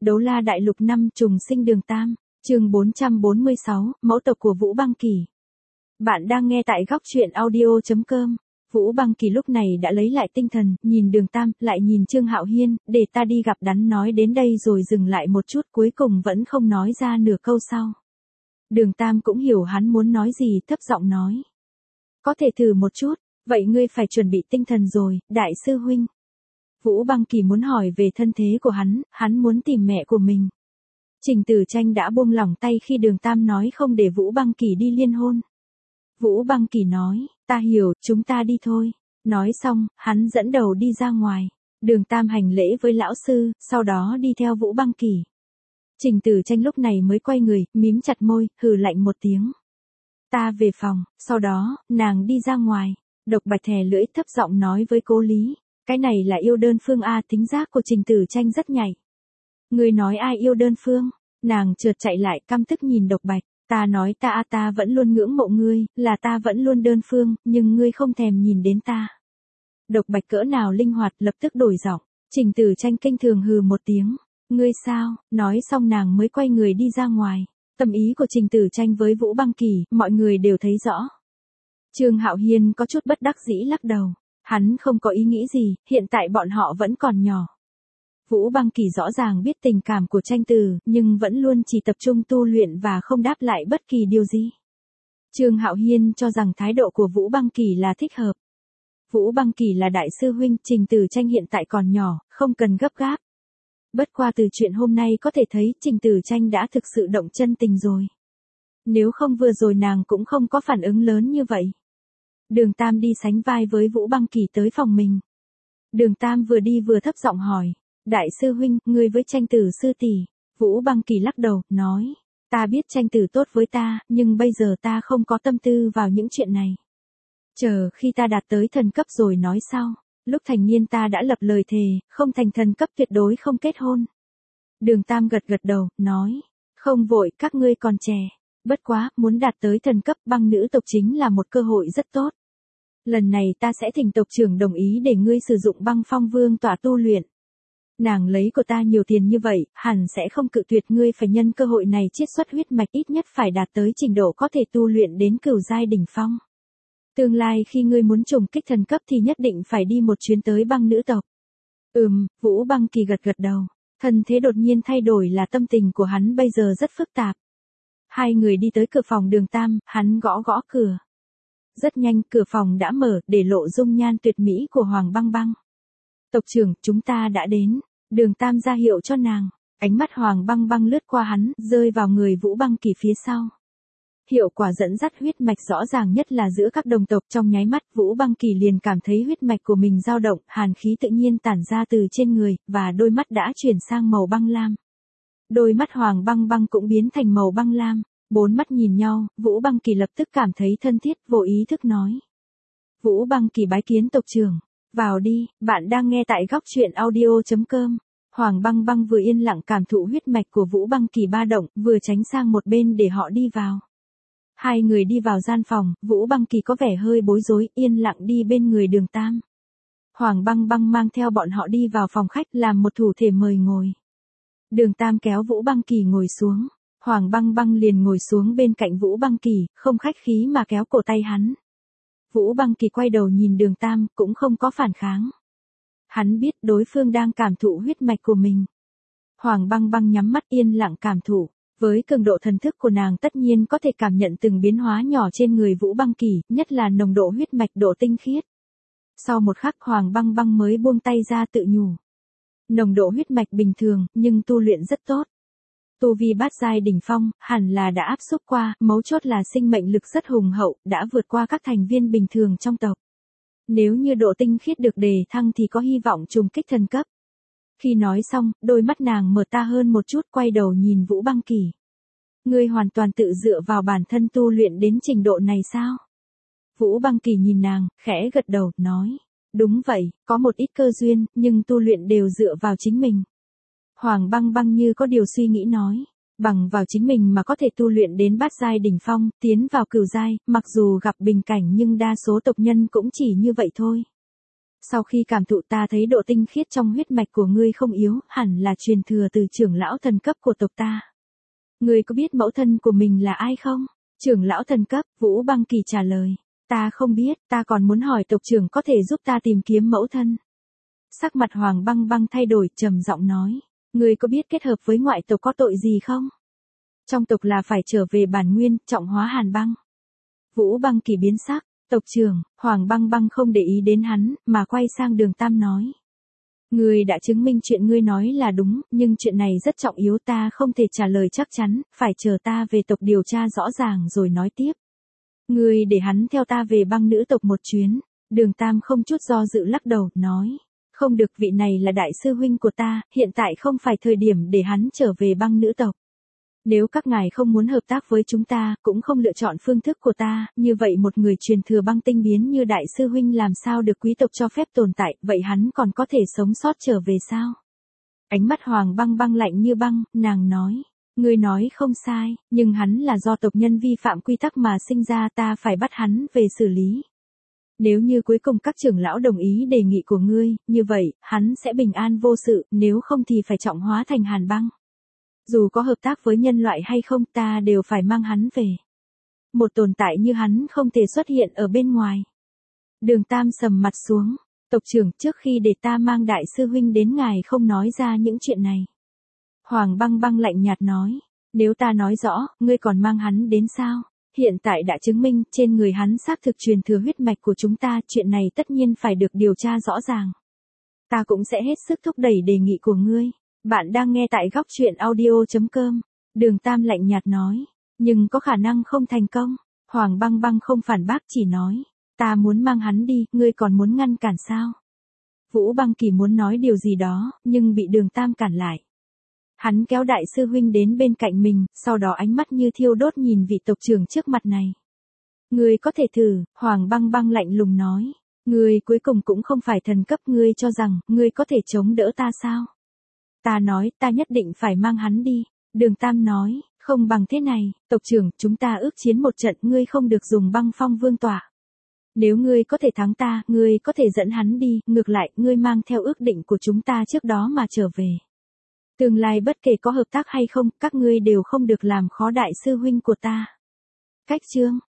Đấu La Đại Lục 5 trùng sinh Đường Tam, chương 446, mẫu tộc của Vũ Băng Kỳ. Bạn đang nghe tại góc truyện audio.com. Vũ Băng Kỳ lúc này đã lấy lại tinh thần, nhìn Đường Tam, lại nhìn Trương Hạo Hiên, để ta đi gặp đắn nói đến đây rồi dừng lại một chút, cuối cùng vẫn không nói ra nửa câu sau. Đường Tam cũng hiểu hắn muốn nói gì, thấp giọng nói. Có thể thử một chút, vậy ngươi phải chuẩn bị tinh thần rồi, đại sư huynh. Vũ Băng Kỳ muốn hỏi về thân thế của hắn muốn tìm mẹ của mình. Trình Tử Tranh đã buông lỏng tay khi Đường Tam nói không để Vũ Băng Kỳ đi liên hôn. Vũ Băng Kỳ nói, ta hiểu, chúng ta đi thôi. Nói xong, hắn dẫn đầu đi ra ngoài. Đường Tam hành lễ với lão sư, sau đó đi theo Vũ Băng Kỳ. Trình Tử Tranh lúc này mới quay người, mím chặt môi, hừ lạnh một tiếng. Ta về phòng, sau đó, nàng đi ra ngoài. Độc Bạch thè lưỡi thấp giọng nói với Cố Lý. Cái này là yêu đơn phương a, tính giác của Trình Tử Tranh rất nhạy. Người nói ai yêu đơn phương? Nàng chợt chạy lại căm tức nhìn Độc Bạch. Ta nói ta vẫn luôn ngưỡng mộ ngươi, là ta vẫn luôn đơn phương, nhưng ngươi không thèm nhìn đến ta. Độc Bạch cỡ nào linh hoạt lập tức đổi giọng. Trình Tử Tranh kinh thường hừ một tiếng. Ngươi sao? Nói xong nàng mới quay người đi ra ngoài. Tâm ý của Trình Tử Tranh với Vũ Băng Kỳ, mọi người đều thấy rõ. Trương Hạo Hiên có chút bất đắc dĩ lắc đầu. Hắn không có ý nghĩ gì, hiện tại bọn họ vẫn còn nhỏ. Vũ Băng Kỳ rõ ràng biết tình cảm của Tranh Tử, nhưng vẫn luôn chỉ tập trung tu luyện và không đáp lại bất kỳ điều gì. Trương Hạo Hiên cho rằng thái độ của Vũ Băng Kỳ là thích hợp. Vũ Băng Kỳ là đại sư huynh, Trình Tử Tranh hiện tại còn nhỏ, không cần gấp gáp. Bất qua từ chuyện hôm nay có thể thấy Trình Tử Tranh đã thực sự động chân tình rồi. Nếu không vừa rồi nàng cũng không có phản ứng lớn như vậy. Đường Tam đi sánh vai với Vũ Băng Kỳ tới phòng mình. Đường Tam vừa đi vừa thấp giọng hỏi. Đại sư huynh, ngươi với Tranh Tử sư tỷ. Vũ Băng Kỳ lắc đầu, nói. Ta biết Tranh Tử tốt với ta, nhưng bây giờ ta không có tâm tư vào những chuyện này. Chờ khi ta đạt tới thần cấp rồi nói sau. Lúc thành niên ta đã lập lời thề, không thành thần cấp tuyệt đối không kết hôn. Đường Tam gật gật đầu, nói. Không vội, các ngươi còn trẻ. Bất quá, muốn đạt tới thần cấp băng nữ tộc chính là một cơ hội rất tốt. Lần này ta sẽ thỉnh tộc trưởng đồng ý để ngươi sử dụng băng phong vương tỏa tu luyện. Nàng lấy của ta nhiều tiền như vậy, hẳn sẽ không cự tuyệt, ngươi phải nhân cơ hội này chiết xuất huyết mạch, ít nhất phải đạt tới trình độ có thể tu luyện đến cửu giai đỉnh phong. Tương lai khi ngươi muốn trùng kích thần cấp thì nhất định phải đi một chuyến tới băng nữ tộc. Vũ Băng Kỳ gật gật đầu. Thân thế đột nhiên thay đổi là tâm tình của hắn bây giờ rất phức tạp. Hai người đi tới cửa phòng Đường Tam, hắn gõ gõ cửa. Rất nhanh, cửa phòng đã mở, để lộ dung nhan tuyệt mỹ của Hoàng Băng Băng. Tộc trưởng, chúng ta đã đến. Đường Tam ra hiệu cho nàng. Ánh mắt Hoàng Băng Băng lướt qua hắn, rơi vào người Vũ Băng Kỳ phía sau. Hiệu quả dẫn dắt huyết mạch rõ ràng nhất là giữa các đồng tộc, trong nháy mắt Vũ Băng Kỳ liền cảm thấy huyết mạch của mình dao động, hàn khí tự nhiên tản ra từ trên người, và đôi mắt đã chuyển sang màu băng lam. Đôi mắt Hoàng Băng Băng cũng biến thành màu băng lam. Bốn mắt nhìn nhau, Vũ Băng Kỳ lập tức cảm thấy thân thiết, vô ý thức nói. Vũ Băng Kỳ bái kiến tộc trưởng. Vào đi, bạn đang nghe tại góc truyện audio.com. Hoàng Băng Băng vừa yên lặng cảm thụ huyết mạch của Vũ Băng Kỳ ba động, vừa tránh sang một bên để họ đi vào. Hai người đi vào gian phòng, Vũ Băng Kỳ có vẻ hơi bối rối, yên lặng đi bên người Đường Tam. Hoàng Băng Băng mang theo bọn họ đi vào phòng khách, làm một thủ thể mời ngồi. Đường Tam kéo Vũ Băng Kỳ ngồi xuống. Hoàng Băng Băng liền ngồi xuống bên cạnh Vũ Băng Kỳ, không khách khí mà kéo cổ tay hắn. Vũ Băng Kỳ quay đầu nhìn Đường Tam, cũng không có phản kháng. Hắn biết đối phương đang cảm thụ huyết mạch của mình. Hoàng Băng Băng nhắm mắt yên lặng cảm thụ. Với cường độ thần thức của nàng tất nhiên có thể cảm nhận từng biến hóa nhỏ trên người Vũ Băng Kỳ, nhất là nồng độ huyết mạch độ tinh khiết. Sau một khắc Hoàng Băng Băng mới buông tay ra tự nhủ. Nồng độ huyết mạch bình thường, nhưng tu luyện rất tốt. Tu vi bát giai đỉnh phong, hẳn là đã áp xúc qua, mấu chốt là sinh mệnh lực rất hùng hậu, đã vượt qua các thành viên bình thường trong tộc. Nếu như độ tinh khiết được đề thăng thì có hy vọng trùng kích thần cấp. Khi nói xong, đôi mắt nàng mở to hơn một chút, quay đầu nhìn Vũ Băng Kỳ. Ngươi hoàn toàn tự dựa vào bản thân tu luyện đến trình độ này sao? Vũ Băng Kỳ nhìn nàng, khẽ gật đầu, nói. Đúng vậy, có một ít cơ duyên, nhưng tu luyện đều dựa vào chính mình. Hoàng Băng Băng như có điều suy nghĩ nói. Bằng vào chính mình mà có thể tu luyện đến bát giai đỉnh phong, tiến vào cửu giai, mặc dù gặp bình cảnh nhưng đa số tộc nhân cũng chỉ như vậy thôi. Sau khi cảm thụ ta thấy độ tinh khiết trong huyết mạch của ngươi không yếu, hẳn là truyền thừa từ trưởng lão thần cấp của tộc ta. Ngươi có biết mẫu thân của mình là ai không? Trưởng lão thần cấp, Vũ Băng Kỳ trả lời. Ta không biết, ta còn muốn hỏi tộc trưởng có thể giúp ta tìm kiếm mẫu thân. Sắc mặt Hoàng Băng Băng thay đổi, trầm giọng nói. Ngươi có biết kết hợp với ngoại tộc có tội gì không? Trong tộc là phải trở về bản nguyên, trọng hóa hàn băng. Vũ Băng Kỳ biến sắc, tộc trưởng, Hoàng Băng Băng không để ý đến hắn, mà quay sang Đường Tam nói. Ngươi đã chứng minh chuyện ngươi nói là đúng, nhưng chuyện này rất trọng yếu, ta không thể trả lời chắc chắn, phải chờ ta về tộc điều tra rõ ràng rồi nói tiếp. Ngươi để hắn theo ta về băng nữ tộc một chuyến. Đường Tam không chút do dự lắc đầu, nói. Không được, vị này là đại sư huynh của ta, hiện tại không phải thời điểm để hắn trở về băng nữ tộc. Nếu các ngài không muốn hợp tác với chúng ta, cũng không lựa chọn phương thức của ta, như vậy một người truyền thừa băng tinh biến như đại sư huynh làm sao được quý tộc cho phép tồn tại, vậy hắn còn có thể sống sót trở về sao? Ánh mắt Hoàng Băng Băng lạnh như băng, nàng nói. Ngươi nói không sai, nhưng hắn là do tộc nhân vi phạm quy tắc mà sinh ra, ta phải bắt hắn về xử lý. Nếu như cuối cùng các trưởng lão đồng ý đề nghị của ngươi, như vậy, hắn sẽ bình an vô sự, nếu không thì phải trọng hóa thành hàn băng. Dù có hợp tác với nhân loại hay không, ta đều phải mang hắn về. Một tồn tại như hắn không thể xuất hiện ở bên ngoài. Đường Tam sầm mặt xuống. Tộc trưởng, trước khi để ta mang đại sư huynh đến ngài không nói ra những chuyện này. Hoàng Băng Băng lạnh nhạt nói. Nếu ta nói rõ, ngươi còn mang hắn đến sao? Hiện tại đã chứng minh, trên người hắn xác thực truyền thừa huyết mạch của chúng ta, chuyện này tất nhiên phải được điều tra rõ ràng. Ta cũng sẽ hết sức thúc đẩy đề nghị của ngươi. Bạn đang nghe tại góc truyện audio.com. Đường Tam lạnh nhạt nói. Nhưng có khả năng không thành công. Hoàng Băng Băng không phản bác, chỉ nói. Ta muốn mang hắn đi, ngươi còn muốn ngăn cản sao? Vũ Băng Kỳ muốn nói điều gì đó, nhưng bị Đường Tam cản lại. Hắn kéo đại sư huynh đến bên cạnh mình, sau đó ánh mắt như thiêu đốt nhìn vị tộc trưởng trước mặt này. Ngươi có thể thử, Hoàng Băng Băng lạnh lùng nói. Ngươi cuối cùng cũng không phải thần cấp, ngươi cho rằng, ngươi có thể chống đỡ ta sao? Ta nói, ta nhất định phải mang hắn đi. Đường Tam nói, không bằng thế này, tộc trưởng, chúng ta ước chiến một trận, ngươi không được dùng băng phong vương tỏa. Nếu ngươi có thể thắng ta, ngươi có thể dẫn hắn đi, ngược lại, ngươi mang theo ước định của chúng ta trước đó mà trở về. Tương lai bất kể có hợp tác hay không, các ngươi đều không được làm khó đại sư huynh của ta. Cách chương